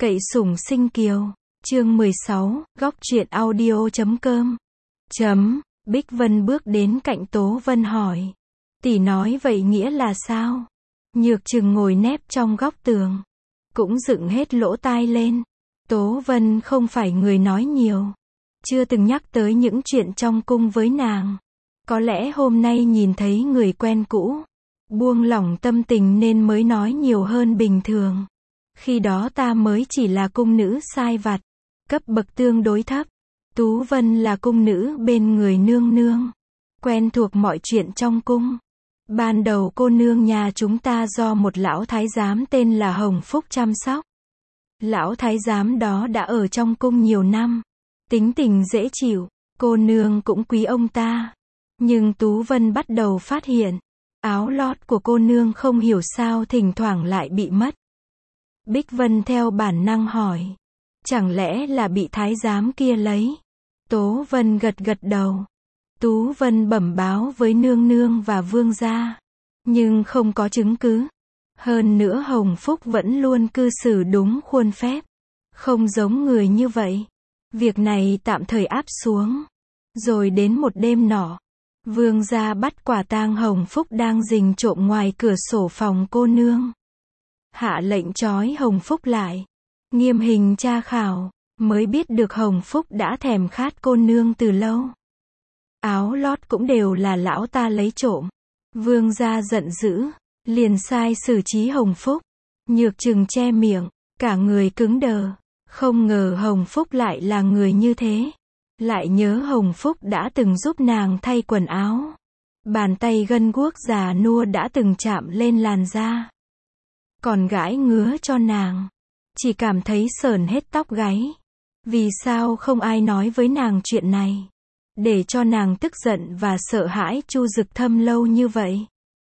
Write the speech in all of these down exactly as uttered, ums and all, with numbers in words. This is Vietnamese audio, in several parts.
Cậy sủng sinh kiều, chương mười sáu, góc truyện audio chấm com. Chấm, Bích Vân bước đến cạnh Tố Vân hỏi. Tỷ nói vậy nghĩa là sao? Nhược Trừng ngồi nép trong góc tường, cũng dựng hết lỗ tai lên. Tố Vân không phải người nói nhiều, chưa từng nhắc tới những chuyện trong cung với nàng. Có lẽ hôm nay nhìn thấy người quen cũ, buông lỏng tâm tình nên mới nói nhiều hơn bình thường. Khi đó ta mới chỉ là cung nữ sai vặt, cấp bậc tương đối thấp. Tú Vân là cung nữ bên người nương nương, quen thuộc mọi chuyện trong cung. Ban đầu cô nương nhà chúng ta do một lão thái giám tên là Hồng Phúc chăm sóc. Lão thái giám đó đã ở trong cung nhiều năm, tính tình dễ chịu, cô nương cũng quý ông ta. Nhưng Tú Vân bắt đầu phát hiện, áo lót của cô nương không hiểu sao thỉnh thoảng lại bị mất. Bích Vân theo bản năng hỏi, chẳng lẽ là bị thái giám kia lấy? Tố Vân gật gật đầu. Tú Vân bẩm báo với nương nương và vương gia, nhưng không có chứng cứ. Hơn nữa Hồng Phúc vẫn luôn cư xử đúng khuôn phép, không giống người như vậy. Việc này tạm thời áp xuống. Rồi đến một đêm nọ, vương gia bắt quả tang Hồng Phúc đang rình trộm ngoài cửa sổ phòng cô nương. Hạ lệnh trói Hồng Phúc lại, nghiêm hình tra khảo, mới biết được Hồng Phúc đã thèm khát cô nương từ lâu. Áo lót cũng đều là lão ta lấy trộm. Vương gia giận dữ, liền sai xử trí Hồng Phúc. Nhược Trừng che miệng, cả người cứng đờ. Không ngờ Hồng Phúc lại là người như thế. Lại nhớ Hồng Phúc đã từng giúp nàng thay quần áo. Bàn tay gân guốc già nua đã từng chạm lên làn da, còn gãi ngứa cho nàng. Chỉ cảm thấy sởn hết tóc gáy. Vì sao không ai nói với nàng chuyện này, để cho nàng tức giận và sợ hãi Chu Dực Thâm lâu như vậy?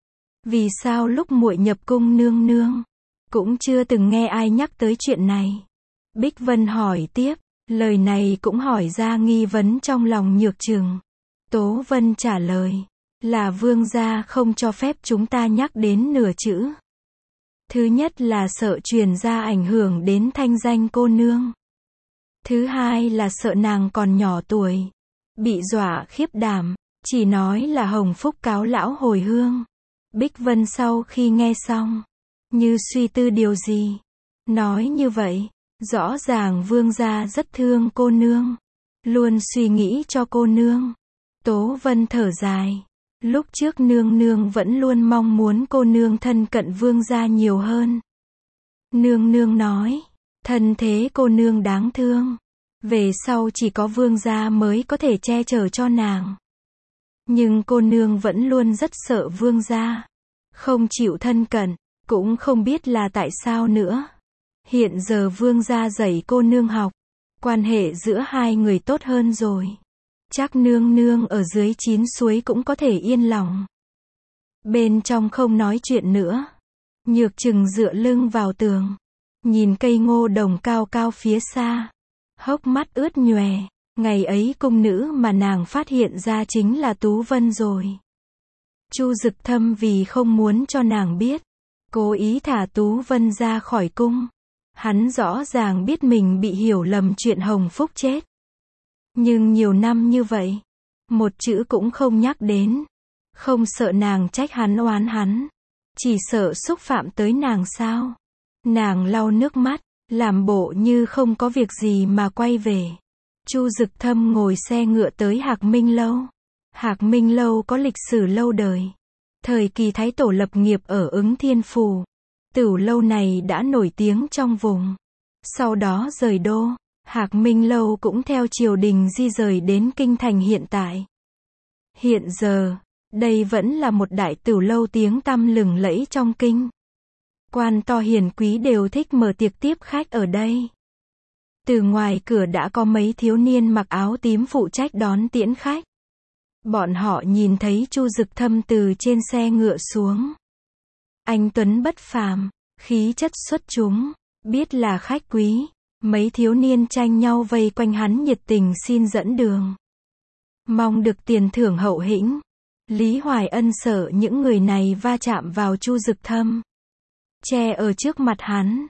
Vì sao lúc muội nhập cung nương nương, cũng chưa từng nghe ai nhắc tới chuyện này? Bích Vân hỏi tiếp, lời này cũng hỏi ra nghi vấn trong lòng Nhược Trừng. Tố Vân trả lời, là vương gia không cho phép chúng ta nhắc đến nửa chữ. Thứ nhất là sợ truyền ra ảnh hưởng đến thanh danh cô nương. Thứ hai là sợ nàng còn nhỏ tuổi, bị dọa khiếp đảm, chỉ nói là Hồng Phúc cáo lão hồi hương. Bích Vân sau khi nghe xong, như suy tư điều gì, nói như vậy, rõ ràng vương gia rất thương cô nương, luôn suy nghĩ cho cô nương. Tố Vân thở dài, lúc trước nương nương vẫn luôn mong muốn cô nương thân cận vương gia nhiều hơn. Nương nương nói, thân thế cô nương đáng thương, về sau chỉ có vương gia mới có thể che chở cho nàng. Nhưng cô nương vẫn luôn rất sợ vương gia, không chịu thân cận, cũng không biết là tại sao nữa. Hiện giờ vương gia dạy cô nương học, quan hệ giữa hai người tốt hơn rồi. Chắc nương nương ở dưới chín suối cũng có thể yên lòng. Bên trong không nói chuyện nữa. Nhược Trừng dựa lưng vào tường, nhìn cây ngô đồng cao cao phía xa, hốc mắt ướt nhòe. Ngày ấy cung nữ mà nàng phát hiện ra chính là Tú Vân rồi. Chu Dực Thâm vì không muốn cho nàng biết, cố ý thả Tú Vân ra khỏi cung. Hắn rõ ràng biết mình bị hiểu lầm chuyện Hồng Phúc chết. Nhưng nhiều năm như vậy, một chữ cũng không nhắc đến. Không sợ nàng trách hắn oán hắn, chỉ sợ xúc phạm tới nàng sao? Nàng lau nước mắt, làm bộ như không có việc gì mà quay về. Chu Dực Thâm ngồi xe ngựa tới Hạc Minh Lâu. Hạc Minh Lâu có lịch sử lâu đời. Thời kỳ Thái Tổ lập nghiệp ở Ứng Thiên Phủ, tửu lâu này đã nổi tiếng trong vùng. Sau đó rời đô, Hạc Minh Lâu cũng theo triều đình di rời đến kinh thành hiện tại. Hiện giờ, đây vẫn là một đại tửu lâu tiếng tăm lừng lẫy trong kinh. Quan to hiền quý đều thích mở tiệc tiếp khách ở đây. Từ ngoài cửa đã có mấy thiếu niên mặc áo tím phụ trách đón tiễn khách. Bọn họ nhìn thấy Chu Dực Thâm từ trên xe ngựa xuống. Anh tuấn bất phàm, khí chất xuất chúng, biết là khách quý. Mấy thiếu niên tranh nhau vây quanh hắn nhiệt tình xin dẫn đường, mong được tiền thưởng hậu hĩnh. Lý Hoài Ân sợ những người này va chạm vào Chu Dực Thâm, che ở trước mặt hắn.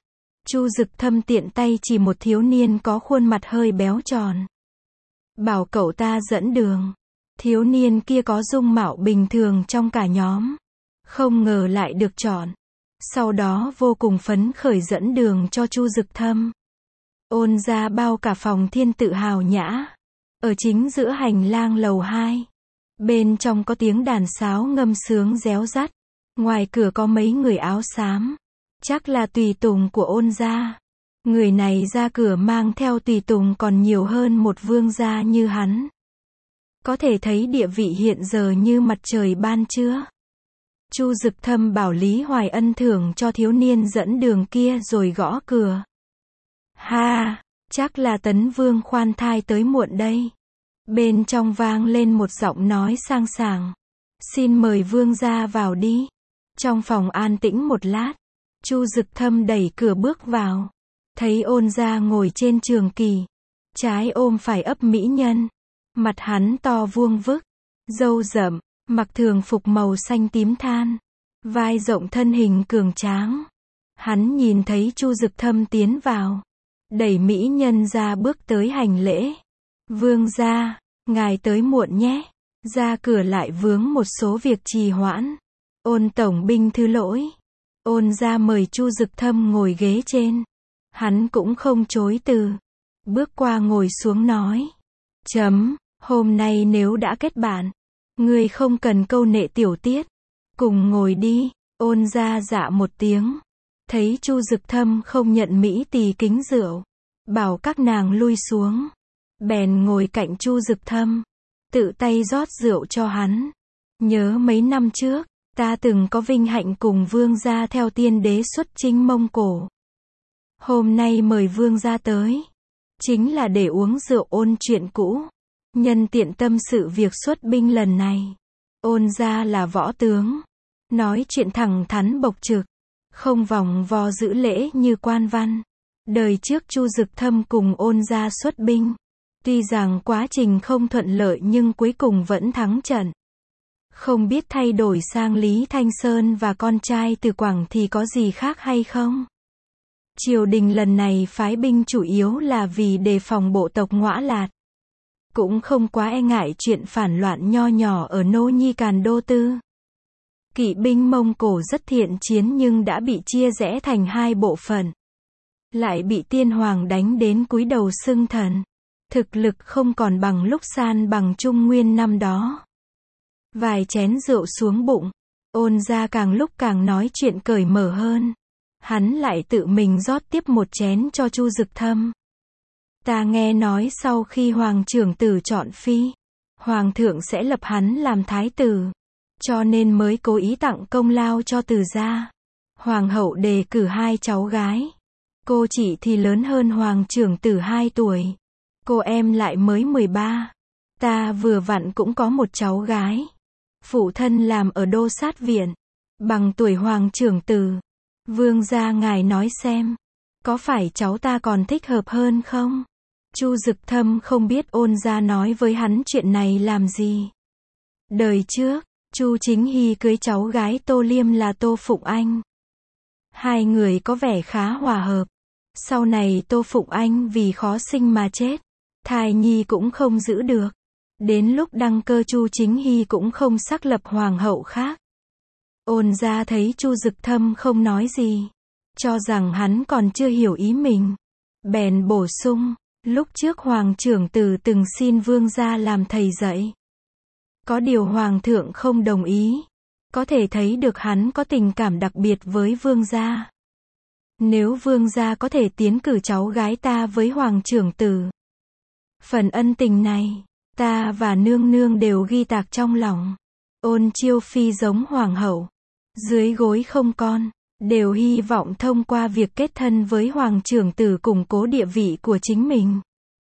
Chu Dực Thâm tiện tay chỉ một thiếu niên có khuôn mặt hơi béo tròn. Bảo cậu ta dẫn đường. Thiếu niên kia có dung mạo bình thường trong cả nhóm. Không ngờ lại được chọn. Sau đó vô cùng phấn khởi dẫn đường cho Chu Dực Thâm. Ôn gia bao cả phòng thiên tự hào nhã. Ở chính giữa hành lang lầu hai. Bên trong có tiếng đàn sáo ngâm sướng réo rắt. Ngoài cửa có mấy người áo xám. Chắc là tùy tùng của ôn gia. Người này ra cửa mang theo tùy tùng còn nhiều hơn một vương gia như hắn. Có thể thấy địa vị hiện giờ như mặt trời ban trưa. Chu Dực Thâm bảo Lý Hoài Ân thưởng cho thiếu niên dẫn đường kia rồi gõ cửa. Ha, chắc là Tấn Vương khoan thai tới muộn đây. Bên trong vang lên một giọng nói sang sảng. Xin mời vương gia vào đi. Trong phòng an tĩnh một lát. Chu Dực Thâm đẩy cửa bước vào. Thấy ôn gia ngồi trên trường kỳ. Trái ôm phải ấp mỹ nhân. Mặt hắn to vuông vức. Râu rậm. Mặc thường phục màu xanh tím than. Vai rộng thân hình cường tráng. Hắn nhìn thấy Chu Dực Thâm tiến vào. Đẩy mỹ nhân ra bước tới hành lễ. Vương gia, ngài tới muộn nhé. Ra cửa lại vướng một số việc trì hoãn. Ôn tổng binh thứ lỗi. Ôn gia mời Chu Dực Thâm ngồi ghế trên. Hắn cũng không chối từ. Bước qua ngồi xuống nói. Chấm, hôm nay nếu đã kết bạn. Người không cần câu nệ tiểu tiết. Cùng ngồi đi. Ôn gia dạ một tiếng. Thấy Chu Dực Thâm không nhận mỹ tỳ kính rượu. Bảo các nàng lui xuống. Bèn ngồi cạnh Chu Dực Thâm. Tự tay rót rượu cho hắn. Nhớ mấy năm trước, ta từng có vinh hạnh cùng vương gia theo tiên đế xuất chinh Mông Cổ. Hôm nay mời vương gia tới. Chính là để uống rượu ôn chuyện cũ. Nhân tiện tâm sự việc xuất binh lần này. Ôn gia là võ tướng. Nói chuyện thẳng thắn bộc trực. Không vòng vo giữ lễ như quan văn. Đời trước Chu Dực Thâm cùng ôn gia xuất binh. Tuy rằng quá trình không thuận lợi nhưng cuối cùng vẫn thắng trận. Không biết thay đổi sang Lý Thanh Sơn và con trai Từ Quảng thì có gì khác hay không? Triều đình lần này phái binh chủ yếu là vì đề phòng bộ tộc Ngõa Lạt. Cũng không quá e ngại chuyện phản loạn nho nhỏ ở Nô Nhi Càn Đô Tư. Kỵ binh Mông Cổ rất thiện chiến nhưng đã bị chia rẽ thành hai bộ phận. Lại bị tiên hoàng đánh đến cúi đầu xưng thần. Thực lực không còn bằng lúc san bằng Trung Nguyên năm đó. Vài chén rượu xuống bụng. Ôn gia càng lúc càng nói chuyện cởi mở hơn. Hắn lại tự mình rót tiếp một chén cho Chu Dực Thâm. Ta nghe nói sau khi hoàng trưởng tử chọn phi, hoàng thượng sẽ lập hắn làm thái tử. Cho nên mới cố ý tặng công lao cho Từ gia. Hoàng hậu đề cử hai cháu gái. Cô chị thì lớn hơn hoàng trưởng tử hai tuổi. Cô em lại mới mười ba. Ta vừa vặn cũng có một cháu gái. Phụ thân làm ở đô sát viện. Bằng tuổi hoàng trưởng tử. Vương gia ngài nói xem. Có phải cháu ta còn thích hợp hơn không? Chu Dực Thâm không biết ôn gia nói với hắn chuyện này làm gì. Đời trước, Chu Chính Hy cưới cháu gái Tô Liêm là Tô Phụng Anh. Hai người có vẻ khá hòa hợp. Sau này Tô Phụng Anh vì khó sinh mà chết. Thai nhi cũng không giữ được. Đến lúc đăng cơ Chu Chính Hy cũng không xác lập hoàng hậu khác. Ôn gia thấy Chu Dực Thâm không nói gì. Cho rằng hắn còn chưa hiểu ý mình. Bèn bổ sung. Lúc trước hoàng trưởng tử từng xin vương gia làm thầy dạy. Có điều hoàng thượng không đồng ý. Có thể thấy được hắn có tình cảm đặc biệt với vương gia. Nếu vương gia có thể tiến cử cháu gái ta với hoàng trưởng tử. Phần ân tình này, ta và nương nương đều ghi tạc trong lòng. Ôn Chiêu Phi giống hoàng hậu. Dưới gối không con. Đều hy vọng thông qua việc kết thân với hoàng trưởng tử củng cố địa vị của chính mình.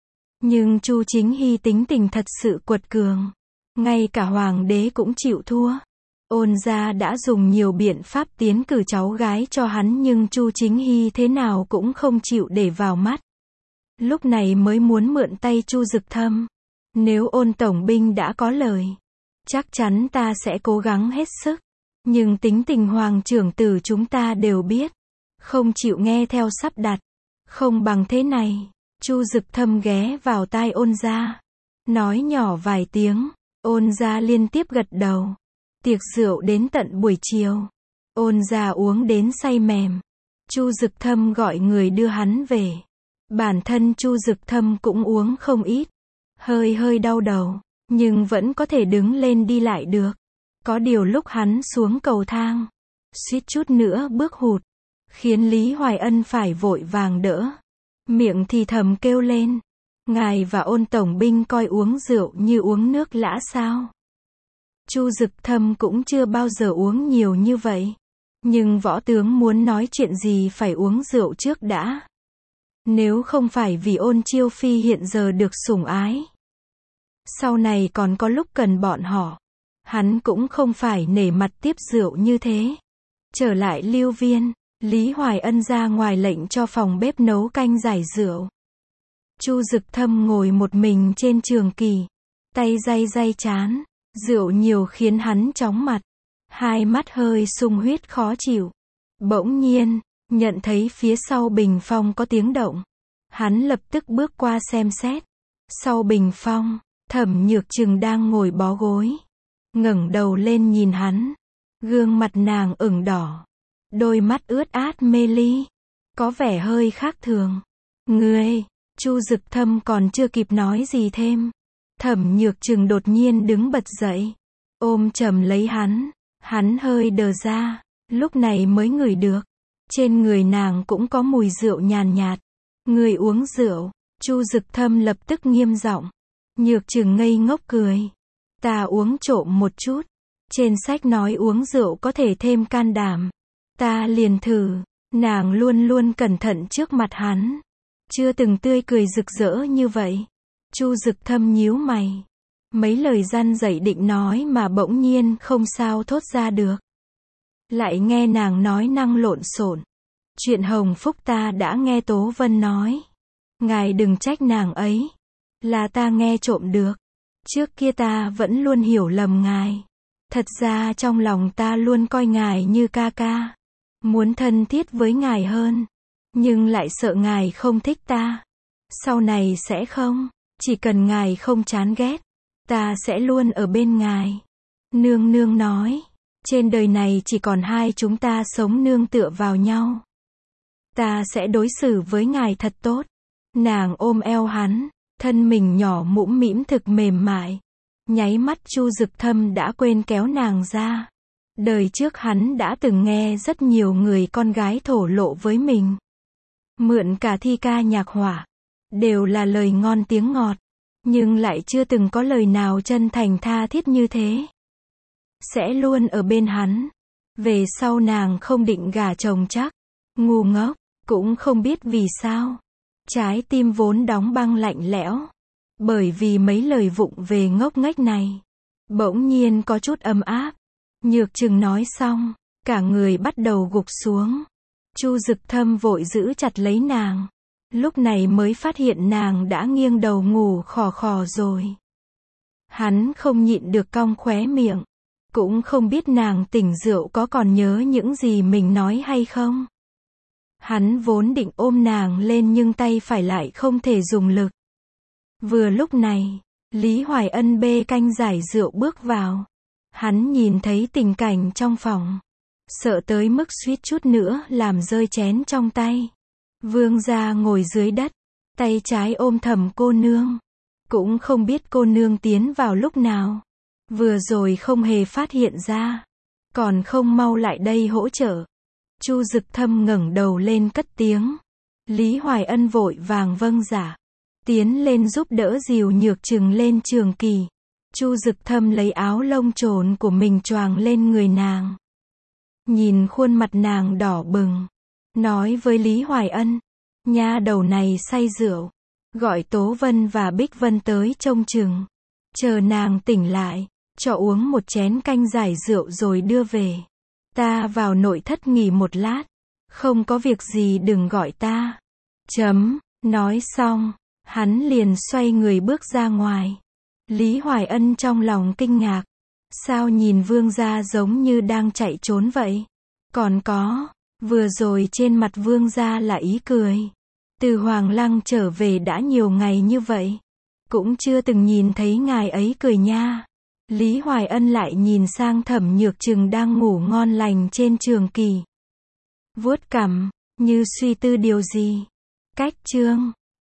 Nhưng Chu Chính Hy tính tình thật sự quật cường. Ngay cả hoàng đế cũng chịu thua. Ôn gia đã dùng nhiều biện pháp tiến cử cháu gái cho hắn nhưng Chu Chính Hy thế nào cũng không chịu để vào mắt. Lúc này mới muốn mượn tay Chu Dực Thâm. Nếu Ôn tổng binh đã có lời, chắc chắn ta sẽ cố gắng hết sức. Nhưng tính tình hoàng trưởng tử chúng ta đều biết. không chịu nghe theo sắp đặt. Không bằng thế này. Chu Dực Thâm ghé vào tai Ôn Gia, nói nhỏ vài tiếng. Ôn Gia liên tiếp gật đầu. Tiệc rượu đến tận buổi chiều. Ôn Gia uống đến say mềm. Chu Dực Thâm gọi người đưa hắn về. Bản thân Chu Dực Thâm cũng uống không ít. Hơi hơi đau đầu, nhưng vẫn có thể đứng lên đi lại được. Có điều lúc hắn xuống cầu thang, suýt chút nữa bước hụt, khiến Lý Hoài Ân phải vội vàng đỡ. Miệng thì thầm kêu lên. Ngài và Ôn tổng binh coi uống rượu như uống nước lã sao? Chu Dực Thâm cũng chưa bao giờ uống nhiều như vậy. Nhưng võ tướng muốn nói chuyện gì phải uống rượu trước đã. Nếu không phải vì Ôn Chiêu Phi hiện giờ được sủng ái, sau này còn có lúc cần bọn họ, hắn cũng không phải nể mặt tiếp rượu như thế. Trở lại Lưu Viên, Lý Hoài Ân ra ngoài lệnh cho phòng bếp nấu canh giải rượu. Chu Dực Thâm ngồi một mình trên trường kỳ, tay day day chán, rượu nhiều khiến hắn chóng mặt, hai mắt hơi sung huyết khó chịu. Bỗng nhiên, nhận thấy phía sau bình phong có tiếng động. Hắn lập tức bước qua xem xét. Sau bình phong, Thẩm Nhược Trừng đang ngồi bó gối, ngẩng đầu lên nhìn hắn. Gương mặt nàng ửng đỏ, đôi mắt ướt át mê ly, có vẻ hơi khác thường. Ngươi, Chu Dực Thâm còn chưa kịp nói gì thêm, Thẩm Nhược Trừng đột nhiên đứng bật dậy, ôm chầm lấy hắn. Hắn hơi đờ ra, lúc này mới ngửi được. Trên người nàng cũng có mùi rượu nhàn nhạt. Người uống rượu. Chu Dực Thâm lập tức nghiêm giọng. Nhược Trừng ngây ngốc cười. Ta uống trộm một chút. Trên sách nói uống rượu có thể thêm can đảm. Ta liền thử. Nàng luôn luôn cẩn thận trước mặt hắn, chưa từng tươi cười rực rỡ như vậy. Chu Dực Thâm nhíu mày. Mấy lời răn dạy định nói mà bỗng nhiên không sao thốt ra được. Lại nghe nàng nói năng lộn xộn. Chuyện Hồng Phúc ta đã nghe Tố Vân nói. Ngài đừng trách nàng ấy. Là ta nghe trộm được. Trước kia ta vẫn luôn hiểu lầm ngài. Thật ra trong lòng ta luôn coi ngài như ca ca. Muốn thân thiết với ngài hơn. Nhưng lại sợ ngài không thích ta. Sau này sẽ không. Chỉ cần ngài không chán ghét, ta sẽ luôn ở bên ngài. Nương nương nói. Trên đời này chỉ còn hai chúng ta sống nương tựa vào nhau. Ta sẽ đối xử với ngài thật tốt. Nàng ôm eo hắn, thân mình nhỏ mũm mĩm thực mềm mại. Nháy mắt Chu Dực Thâm đã quên kéo nàng ra. Đời trước hắn đã từng nghe rất nhiều người con gái thổ lộ với mình. Mượn cả thi ca nhạc họa. Đều là lời ngon tiếng ngọt. Nhưng lại chưa từng có lời nào chân thành tha thiết như thế. Sẽ luôn ở bên hắn. Về sau nàng không định gả chồng chắc. Ngu ngốc, cũng không biết vì sao. Trái tim vốn đóng băng lạnh lẽo. Bởi vì mấy lời vụng về ngốc nghếch này. Bỗng nhiên có chút ấm áp. Nhược Trừng nói xong, cả người bắt đầu gục xuống. Chu Dực Thâm vội giữ chặt lấy nàng. Lúc này mới phát hiện nàng đã nghiêng đầu ngủ khò khò rồi. Hắn không nhịn được cong khóe miệng. Cũng không biết nàng tỉnh rượu có còn nhớ những gì mình nói hay không. Hắn vốn định ôm nàng lên nhưng tay phải lại không thể dùng lực. Vừa lúc này, Lý Hoài Ân bê canh giải rượu bước vào. Hắn nhìn thấy tình cảnh trong phòng. Sợ tới mức suýt chút nữa làm rơi chén trong tay. Vương gia ngồi dưới đất, tay trái ôm Thẩm cô nương. Cũng không biết cô nương tiến vào lúc nào. Vừa rồi không hề phát hiện ra. Còn không mau lại đây hỗ trợ. Chu Dực Thâm ngẩng đầu lên cất tiếng. Lý Hoài Ân vội vàng vâng dạ. Tiến lên giúp đỡ dìu Nhược Trừng lên trường kỳ. Chu Dực Thâm lấy áo lông trồn của mình choàng lên người nàng. Nhìn khuôn mặt nàng đỏ bừng. Nói với Lý Hoài Ân. Nha đầu này say rượu. Gọi Tố Vân và Bích Vân tới trông chừng. Chờ nàng tỉnh lại. Cho uống một chén canh giải rượu rồi đưa về. Ta vào nội thất nghỉ một lát. Không có việc gì đừng gọi ta. Chấm. Nói xong, hắn liền xoay người bước ra ngoài. Lý Hoài Ân trong lòng kinh ngạc. Sao nhìn vương gia giống như đang chạy trốn vậy? Còn có, Vừa rồi trên mặt Vương gia là ý cười. Từ Hoàng Lăng trở về đã nhiều ngày như vậy, cũng chưa từng nhìn thấy ngài ấy cười nha. Lý Hoài Ân lại nhìn sang Thẩm Nhược Trừng đang ngủ ngon lành trên trường kỷ. Vuốt cằm, như suy tư điều gì. Cách chương